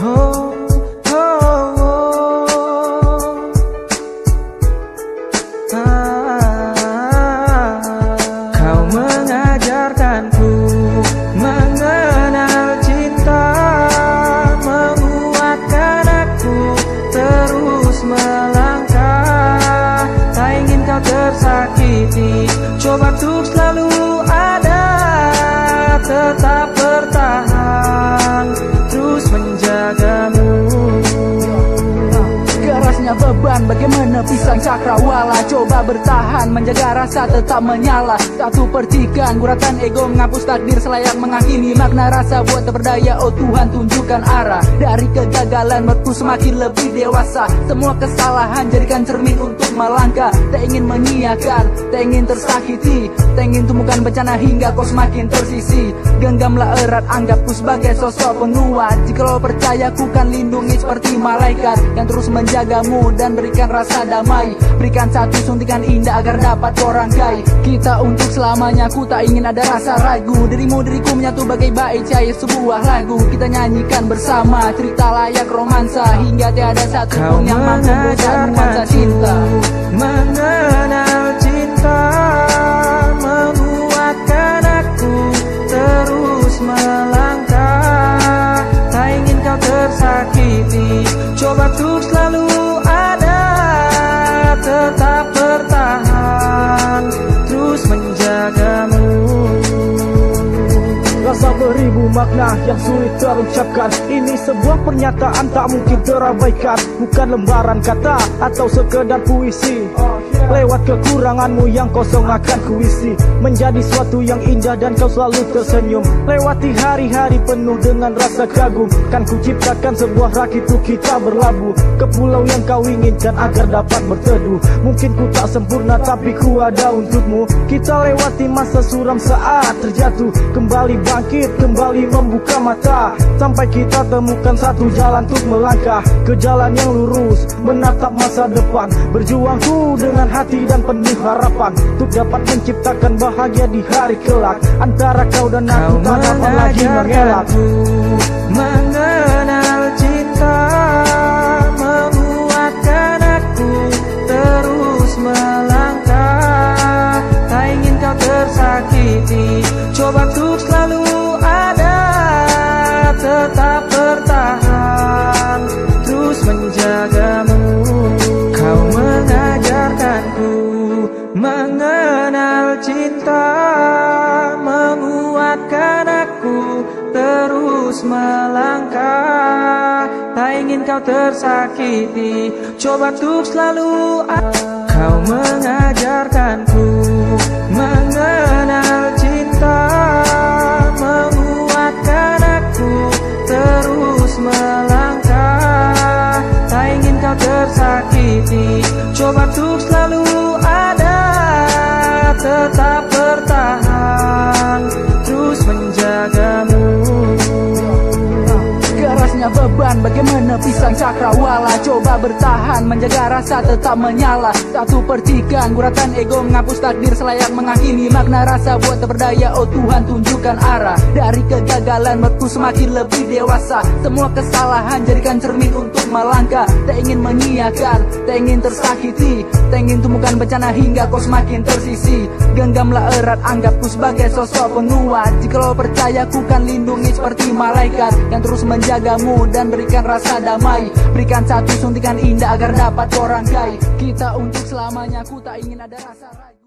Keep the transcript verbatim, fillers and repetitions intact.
Oh, oh, oh. Ah, kau mengajarkanku mengenal cinta, menguatkan aku terus melangkah. Tak ingin kau tersakiti, coba untuk selalu ada, tetap bertahan, terus menjagamu. Kerasnya beban bagaimana pisang cakrawala, coba bertahan menjaga rasa tetap menyala. Satu percikan guratan ego menghapus takdir selayak menghakimi makna rasa buat berdaya. Oh Tuhan tunjukkan arah, dari kegagalan buatku semakin lebih dewasa. Semua kesalahan jadikan cermin untuk melangkah. Tak ingin menyiakan, tak ingin tersakiti, tak ingin temukan bencana hingga kau semakin tersisi. Genggamlah erat, anggapku sebagai sosok penguat. Jikalau percaya ku kan lindungi seperti malaikat yang terus menjagamu dan berikan rasa damai. Berikan satu suntikan indah agar dapat kau rangkai. Kita untuk selamanya, ku tak ingin ada rasa ragu. Dirimu diriku menyatu bagai bait cair sebuah lagu. Kita nyanyikan bersama cerita layak romansa, hingga tiada satu pun yang mampu membuat nuansa cinta. Mengenal cinta, menguatkan aku terus melangkah. Tak ingin kau tersakiti, coba untuk selalu ada, tetap bertahan, terus menjagamu. Rasa beribu makna yang sulit terucapkan. Ini sebuah pernyataan tak mungkin terabaikan. Bukan lembaran kata atau sekedar puisi. Lewat kekuranganmu yang kosong akan kuisi menjadi suatu yang indah dan kau selalu tersenyum. Lewati hari-hari penuh dengan rasa kagum, kan ku ciptakan sebuah rakit untuk kita berlabuh ke pulau yang kau inginkan agar dapat berteduh. Mungkin ku tak sempurna tapi ku ada untukmu. Kita lewati masa suram saat terjatuh, kembali bangkit, kembali membuka mata, sampai kita temukan satu jalan untuk melangkah ke jalan yang lurus, menatap masa depan. Berjuangku dengan hati dan penuh harapan untuk dapat menciptakan bahagia di hari kelak. Antara kau dan aku tak dapat lagi mengelak. Mengenal cinta, menguatkan aku terus melangkah. Tak ingin kau tersakiti, coba untuk selalu ada, tetap bertahan, terus menjagamu. Kau mengajarkanku mengenal cinta, menguatkan aku terus melangkah. Tak ingin kau tersakiti, coba untuk selalu ada. Kau mengajarkanku mengenal cinta, menguatkan aku terus melangkah. Tak ingin kau tersakiti, coba untuk selalu ada, tetap bertahan, terus menjagamu. Kerasnya beban bagaimana pisang cakrawala, coba bertahan menjaga rasa tetap menyala. Satu percikan guratan ego menghapus takdir selayak menghakimi makna rasa buat berdaya. Oh Tuhan tunjukkan arah, dari kegagalan buatku semakin lebih dewasa. Semua kesalahan jadikan cermin untuk melangkah. Tak ingin menyiakan, tak ingin tersakiti, tak ingin temukan bencana hingga kau semakin tersisi. Genggamlah erat, anggapku sebagai sosok penguat. Jikalau percaya ku kan lindungi seperti malaikat yang terus menjagamu dan berikan rasa damai. Berikan satu suntikan indah agar dapat kau rangkai. Kita untuk selamanya, ku tak ingin ada rasa ragu.